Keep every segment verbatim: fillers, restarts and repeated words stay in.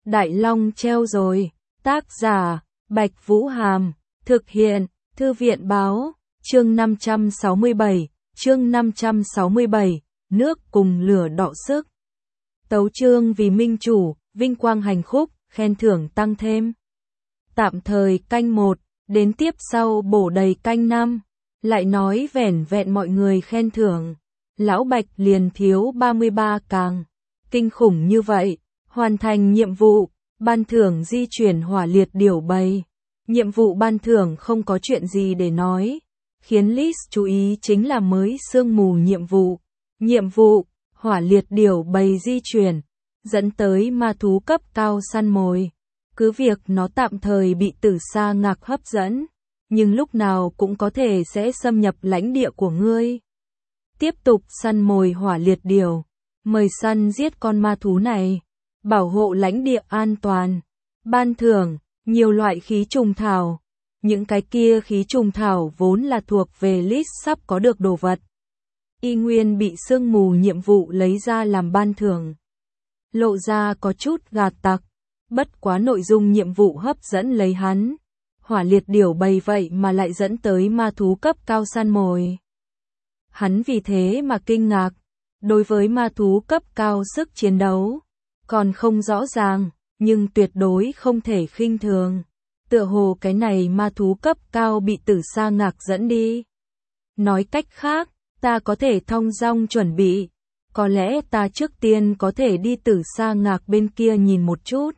Đại Long treo rồi. Tác giả, Bạch Vũ Hàm. Thực hiện, Thư viện Báo. Chương năm trăm sáu mươi bảy. Chương năm trăm sáu mươi bảy. Nước cùng lửa đọ sức. Tấu chương vì minh chủ, vinh quang hành khúc, khen thưởng tăng thêm. Tạm thời canh một, đến tiếp sau bổ đầy canh năm. Lại nói vẻn vẹn mọi người khen thưởng. Lão Bạch liền thiếu ba mươi ba càng. Kinh khủng như vậy, hoàn thành nhiệm vụ, ban thưởng di chuyển hỏa liệt điểu bầy. Nhiệm vụ ban thưởng không có chuyện gì để nói. Khiến Liz chú ý chính là mới sương mù nhiệm vụ. Nhiệm vụ, hỏa liệt điểu bầy di chuyển, dẫn tới ma thú cấp cao săn mồi. Cứ việc nó tạm thời bị Tử Sa Ngạc hấp dẫn, nhưng lúc nào cũng có thể sẽ xâm nhập lãnh địa của ngươi. Tiếp tục săn mồi hỏa liệt điểu, mời săn giết con ma thú này, bảo hộ lãnh địa an toàn. Ban thưởng, nhiều loại khí trùng thảo. Những cái kia khí trùng thảo vốn là thuộc về Liz sắp có được đồ vật. Y nguyên bị sương mù nhiệm vụ lấy ra làm ban thưởng. Lộ ra có chút gạt tặc, bất quá nội dung nhiệm vụ hấp dẫn lấy hắn. Hỏa liệt điểu bầy vậy mà lại dẫn tới ma thú cấp cao săn mồi. Hắn vì thế mà kinh ngạc, đối với ma thú cấp cao sức chiến đấu còn không rõ ràng, nhưng tuyệt đối không thể khinh thường. Tựa hồ cái này ma thú cấp cao bị Tử Sa Ngạc dẫn đi. Nói cách khác, ta có thể thong dong chuẩn bị. Có lẽ ta trước tiên có thể đi Tử Sa Ngạc bên kia nhìn một chút.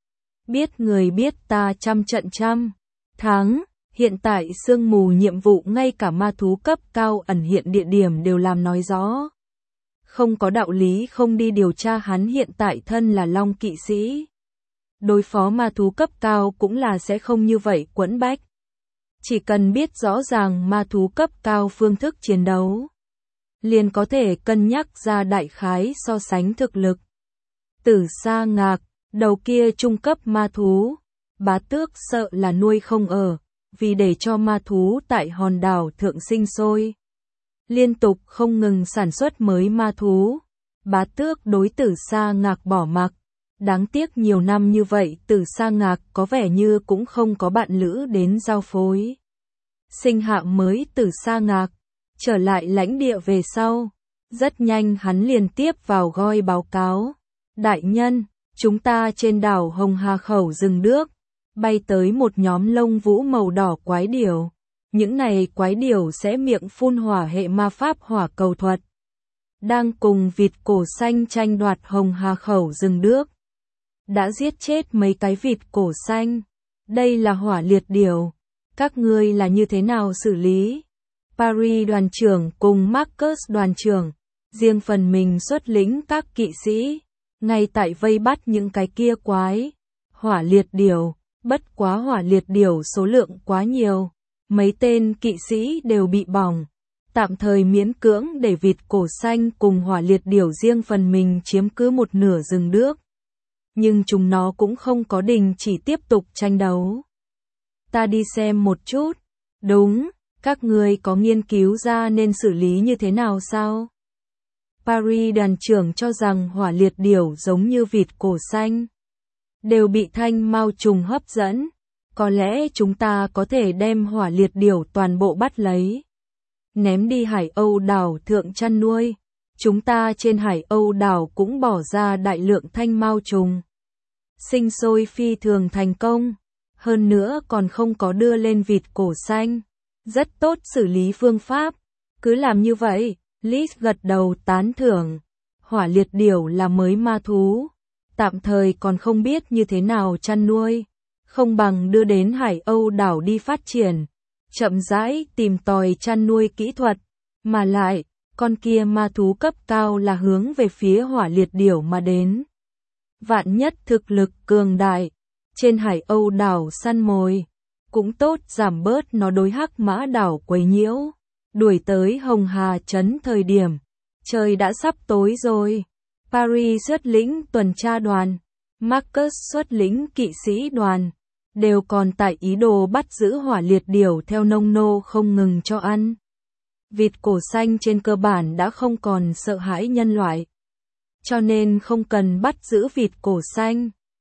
Biết người biết ta trăm trận trăm thắng. Hiện tại sương mù nhiệm vụ ngay cả ma thú cấp cao ẩn hiện địa điểm đều làm nói rõ. Không có đạo lý không đi điều tra hắn hiện tại thân là Long kỵ sĩ. Đối phó ma thú cấp cao cũng là sẽ không như vậy quẫn bách. Chỉ cần biết rõ ràng ma thú cấp cao phương thức chiến đấu, liền có thể cân nhắc ra đại khái so sánh thực lực. Tử Sa Ngạc, đầu kia trung cấp ma thú, Bá Tước sợ là nuôi không ở, vì để cho ma thú tại hòn đảo thượng sinh sôi. Liên tục không ngừng sản xuất mới ma thú, Bá Tước đối Tử Sa Ngạc bỏ mặc. Đáng tiếc nhiều năm như vậy Tử Sa Ngạc có vẻ như cũng không có bạn lữ đến giao phối. Sinh hạ mới Tử Sa Ngạc, trở lại lãnh địa về sau. Rất nhanh hắn liền tiếp vào goi báo cáo. Đại nhân, chúng ta trên đảo Hồng Hà Khẩu rừng Đước, bay tới một nhóm lông vũ màu đỏ quái điểu. Những này quái điểu sẽ miệng phun hỏa hệ ma pháp hỏa cầu thuật. Đang cùng vịt cổ xanh tranh đoạt Hồng Hà Khẩu rừng Đước. Đã giết chết mấy cái vịt cổ xanh. Đây là hỏa liệt điểu. Các ngươi là như thế nào xử lý? Paris đoàn trưởng cùng Marcus đoàn trưởng, riêng phần mình xuất lĩnh các kỵ sĩ, ngay tại vây bắt những cái kia quái. Hỏa liệt điểu, bất quá hỏa liệt điểu số lượng quá nhiều. Mấy tên kỵ sĩ đều bị bỏng. Tạm thời miễn cưỡng để vịt cổ xanh cùng hỏa liệt điểu riêng phần mình chiếm cứ một nửa rừng Đước. Nhưng chúng nó cũng không có đình chỉ tiếp tục tranh đấu. Ta đi xem một chút. Đúng, các ngươi có nghiên cứu ra nên xử lý như thế nào sao? Paris đoàn trưởng cho rằng hỏa liệt điểu giống như vịt cổ xanh, đều bị thanh mao trùng hấp dẫn. Có lẽ chúng ta có thể đem hỏa liệt điểu toàn bộ bắt lấy, ném đi Hải Âu đảo thượng chăn nuôi. Chúng ta trên Hải Âu đảo cũng bỏ ra đại lượng thanh mao trùng. Sinh sôi phi thường thành công. Hơn nữa còn không có đưa lên vịt cổ xanh. Rất tốt xử lý phương pháp. Cứ làm như vậy. Liz gật đầu tán thưởng. Hỏa liệt điểu là mới ma thú. Tạm thời còn không biết như thế nào chăn nuôi. Không bằng đưa đến Hải Âu đảo đi phát triển. Chậm rãi tìm tòi chăn nuôi kỹ thuật. Mà lại, con kia ma thú cấp cao là hướng về phía hỏa liệt điểu mà đến. Vạn nhất thực lực cường đại, trên Hải Âu đảo săn mồi, cũng tốt giảm bớt nó đối Hắc Mã đảo quấy nhiễu. Đuổi tới Hồng Hà trấn thời điểm, trời đã sắp tối rồi. Paris xuất lĩnh tuần tra đoàn, Marcus xuất lĩnh kỵ sĩ đoàn, đều còn tại ý đồ bắt giữ hỏa liệt điểu theo nông nô không ngừng cho ăn. Vịt cổ xanh trên cơ bản đã không còn sợ hãi nhân loại, cho nên không cần bắt giữ vịt cổ xanh.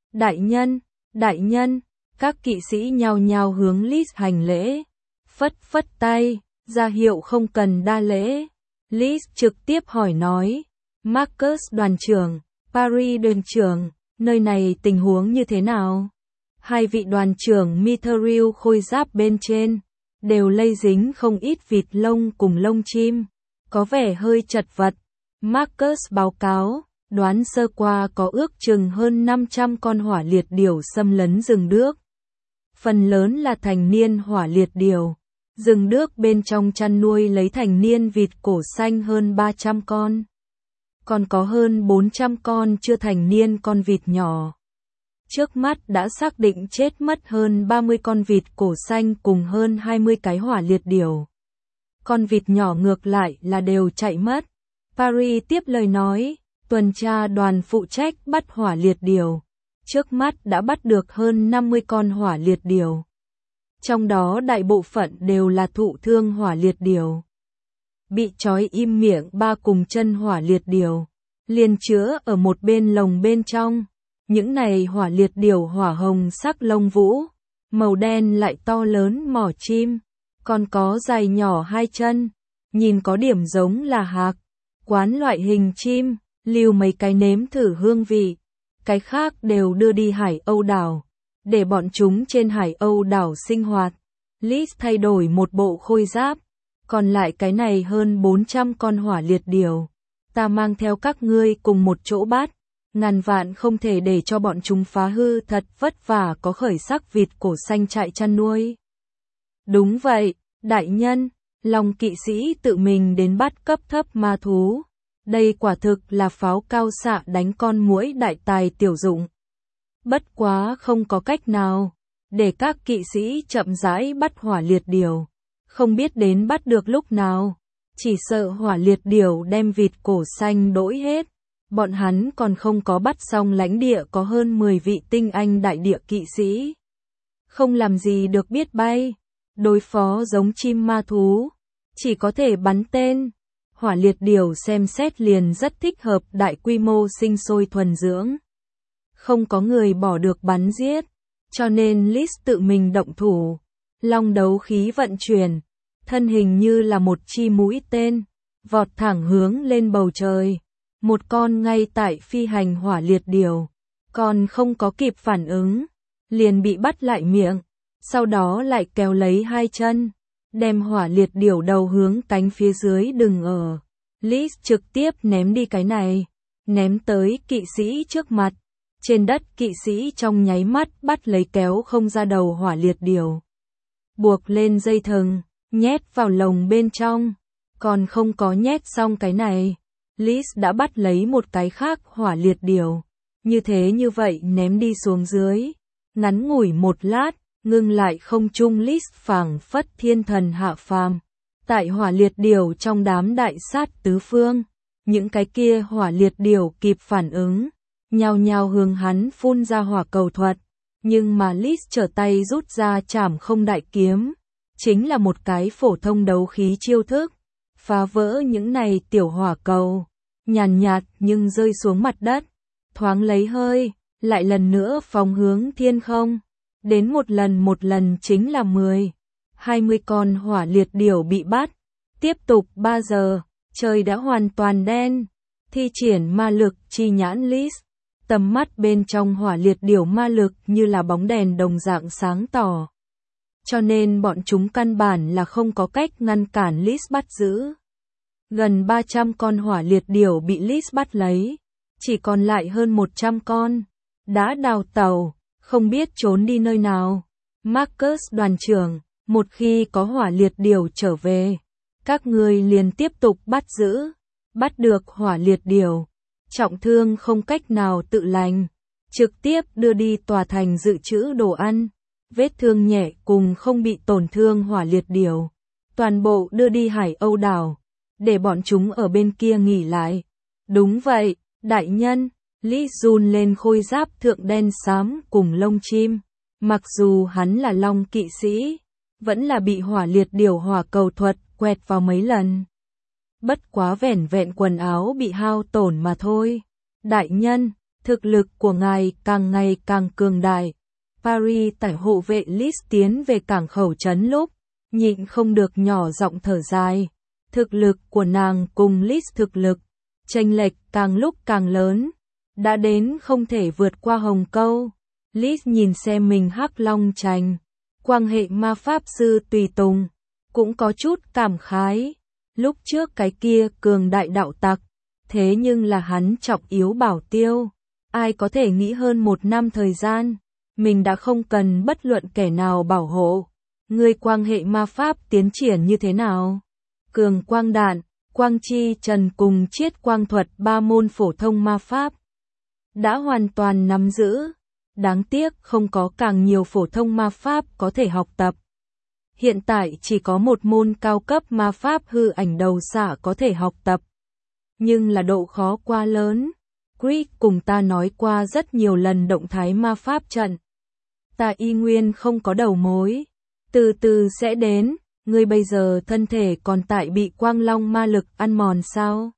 Đại nhân, đại nhân, các kỵ sĩ nhao nhao hướng Lis hành lễ, phất phất tay, ra hiệu không cần đa lễ. Lis trực tiếp hỏi nói, Marcus đoàn trưởng, Paris đoàn trưởng, nơi này tình huống như thế nào? Hai vị đoàn trưởng Mithril khôi giáp bên trên, đều lây dính không ít vịt lông cùng lông chim, có vẻ hơi chật vật. Marcus báo cáo, đoán sơ qua có ước chừng hơn năm trăm con hỏa liệt điểu xâm lấn rừng đước. Phần lớn là thành niên hỏa liệt điểu. Rừng đước bên trong chăn nuôi lấy thành niên vịt cổ xanh hơn ba trăm con. Còn có hơn bốn trăm con chưa thành niên con vịt nhỏ. Trước mắt đã xác định chết mất hơn ba mươi con vịt cổ xanh cùng hơn hai mươi cái hỏa liệt điểu. Con vịt nhỏ ngược lại là đều chạy mất. Paris tiếp lời nói, tuần tra đoàn phụ trách bắt hỏa liệt điểu. Trước mắt đã bắt được hơn năm mươi con hỏa liệt điểu. Trong đó đại bộ phận đều là thụ thương hỏa liệt điểu. Bị trói im miệng ba cùng chân hỏa liệt điểu, liền chứa ở một bên lồng bên trong. Những này hỏa liệt điểu hỏa hồng sắc lông vũ, màu đen lại to lớn mỏ chim, còn có dài nhỏ hai chân, nhìn có điểm giống là hạc, quán loại hình chim, lưu mấy cái nếm thử hương vị, cái khác đều đưa đi Hải Âu đảo, để bọn chúng trên Hải Âu đảo sinh hoạt. Lis thay đổi một bộ khôi giáp, còn lại cái này hơn bốn trăm con hỏa liệt điểu, ta mang theo các ngươi cùng một chỗ bắt. Ngàn vạn không thể để cho bọn chúng phá hư thật vất vả có khởi sắc vịt cổ xanh trại chăn nuôi. Đúng vậy, đại nhân, Long kỵ sĩ tự mình đến bắt cấp thấp ma thú. Đây quả thực là pháo cao xạ đánh con muỗi đại tài tiểu dụng. Bất quá không có cách nào, để các kỵ sĩ chậm rãi bắt hỏa liệt điểu. Không biết đến bắt được lúc nào, chỉ sợ hỏa liệt điểu đem vịt cổ xanh đỗi hết. Bọn hắn còn không có bắt xong lãnh địa có hơn mười vị tinh anh đại địa kỵ sĩ. Không làm gì được biết bay, đối phó giống chim ma thú, chỉ có thể bắn tên. Hỏa liệt điểu xem xét liền rất thích hợp đại quy mô sinh sôi thuần dưỡng. Không có người bỏ được bắn giết, cho nên Lis tự mình động thủ. Long đấu khí vận chuyển, thân hình như là một chi mũi tên, vọt thẳng hướng lên bầu trời. Một con ngay tại phi hành hỏa liệt điểu, còn không có kịp phản ứng, liền bị bắt lại miệng, sau đó lại kéo lấy hai chân, đem hỏa liệt điểu đầu hướng cánh phía dưới đừng ở. Lis trực tiếp ném đi cái này, ném tới kỵ sĩ trước mặt. Trên đất kỵ sĩ trong nháy mắt bắt lấy kéo không ra đầu hỏa liệt điểu. Buộc lên dây thừng, nhét vào lồng bên trong, còn không có nhét xong cái này. Lis đã bắt lấy một cái khác hỏa liệt điểu, như thế như vậy ném đi xuống dưới, ngắn ngủi một lát, ngưng lại không trung. Lis phảng phất thiên thần hạ phàm, tại hỏa liệt điểu trong đám đại sát tứ phương, những cái kia hỏa liệt điểu kịp phản ứng, nhao nhao hướng hắn phun ra hỏa cầu thuật, nhưng mà Lis trở tay rút ra trảm không đại kiếm, chính là một cái phổ thông đấu khí chiêu thức. Phá vỡ những này tiểu hỏa cầu, nhàn nhạt nhưng rơi xuống mặt đất, thoáng lấy hơi, lại lần nữa phóng hướng thiên không. Đến một lần một lần chính là mười, hai mươi con hỏa liệt điểu bị bắt. Tiếp tục ba giờ, trời đã hoàn toàn đen. Thi triển ma lực chi nhãn Lis, tầm mắt bên trong hỏa liệt điểu ma lực như là bóng đèn đồng dạng sáng tỏ. Cho nên bọn chúng căn bản là không có cách ngăn cản Lis bắt giữ. Gần ba trăm con hỏa liệt điểu bị Lis bắt lấy, chỉ còn lại hơn một trăm con, đã đào tàu, không biết trốn đi nơi nào. Marcus đoàn trưởng, một khi có hỏa liệt điểu trở về, các ngươi liền tiếp tục bắt giữ, bắt được hỏa liệt điểu, trọng thương không cách nào tự lành, trực tiếp đưa đi tòa thành dự trữ đồ ăn, vết thương nhẹ cùng không bị tổn thương hỏa liệt điểu, toàn bộ đưa đi Hải Âu đảo, để bọn chúng ở bên kia nghỉ lại. Đúng vậy, đại nhân. Lis run lên khôi giáp thượng đen xám cùng lông chim, mặc dù hắn là Long kỵ sĩ, vẫn là bị hỏa liệt điểu hỏa cầu thuật quẹt vào mấy lần. Bất quá vẻn vẹn quần áo bị hao tổn mà thôi. Đại nhân, Thực lực của ngài càng ngày càng cường đại. Paris tải hộ vệ Lis tiến về cảng khẩu trấn lúc, nhịn không được nhỏ giọng thở dài. Thực lực của nàng cùng Lis thực lực, chênh lệch càng lúc càng lớn, đã đến không thể vượt qua hồng câu. Lis nhìn xem mình hắc long trành, quan hệ ma pháp sư tùy tùng, cũng có chút cảm khái. Lúc trước cái kia cường đại đạo tặc, thế nhưng là hắn trọng yếu bảo tiêu. Ai có thể nghĩ hơn một năm thời gian, mình đã không cần bất luận kẻ nào bảo hộ. Người quan hệ ma pháp tiến triển như thế nào? Cường quang đạn, quang chi trần cùng chiết quang thuật ba môn phổ thông ma pháp đã hoàn toàn nắm giữ. Đáng tiếc không có càng nhiều phổ thông ma pháp có thể học tập. Hiện tại chỉ có một môn cao cấp ma pháp hư ảnh đầu xạ có thể học tập. Nhưng là độ khó quá lớn. Creed cùng ta nói qua rất nhiều lần động thái ma pháp trận. Ta y nguyên không có đầu mối. Từ từ sẽ đến, ngươi bây giờ thân thể còn tại bị quang long ma lực ăn mòn sao?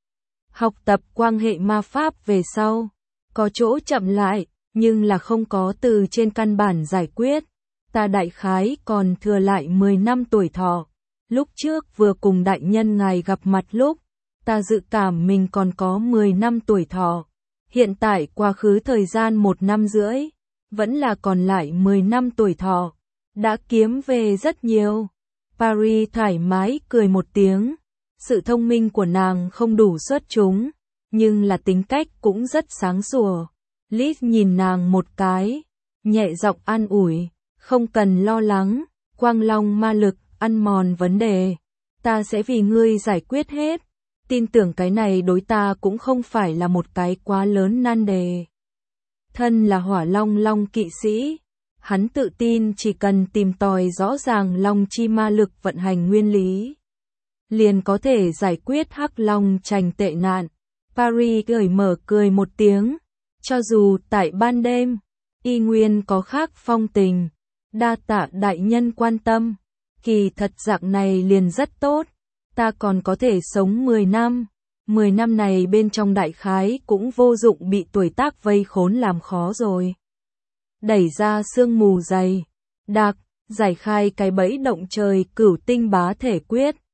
Học tập quan hệ ma pháp về sau, có chỗ chậm lại, nhưng là không có từ trên căn bản giải quyết. Ta đại khái còn thừa lại mười năm tuổi thọ. Lúc trước vừa cùng đại nhân ngài gặp mặt lúc, ta dự cảm mình còn có mười năm tuổi thọ. Hiện tại quá khứ thời gian một năm rưỡi, vẫn là còn lại mười năm tuổi thọ. Đã kiếm về rất nhiều. Paris thoải mái cười một tiếng. Sự thông minh của nàng không đủ xuất chúng, nhưng là tính cách cũng rất sáng sủa. Liz nhìn nàng một cái, nhẹ giọng an ủi, không cần lo lắng, quang long ma lực ăn mòn vấn đề, ta sẽ vì ngươi giải quyết hết. Tin tưởng cái này đối ta cũng không phải là một cái quá lớn nan đề. Thân là hỏa long long kỵ sĩ, hắn tự tin chỉ cần tìm tòi rõ ràng long chi ma lực vận hành nguyên lý, liền có thể giải quyết hắc long trành tệ nạn. Paris gởi mở cười một tiếng, cho dù tại ban đêm, y nguyên có khác phong tình, đa tạ đại nhân quan tâm, kỳ thật dạng này liền rất tốt, ta còn có thể sống mười năm, mười năm này bên trong đại khái cũng vô dụng bị tuổi tác vây khốn làm khó rồi. Đẩy ra sương mù dày, đặc, giải khai cái bẫy động trời cửu tinh bá thể quyết.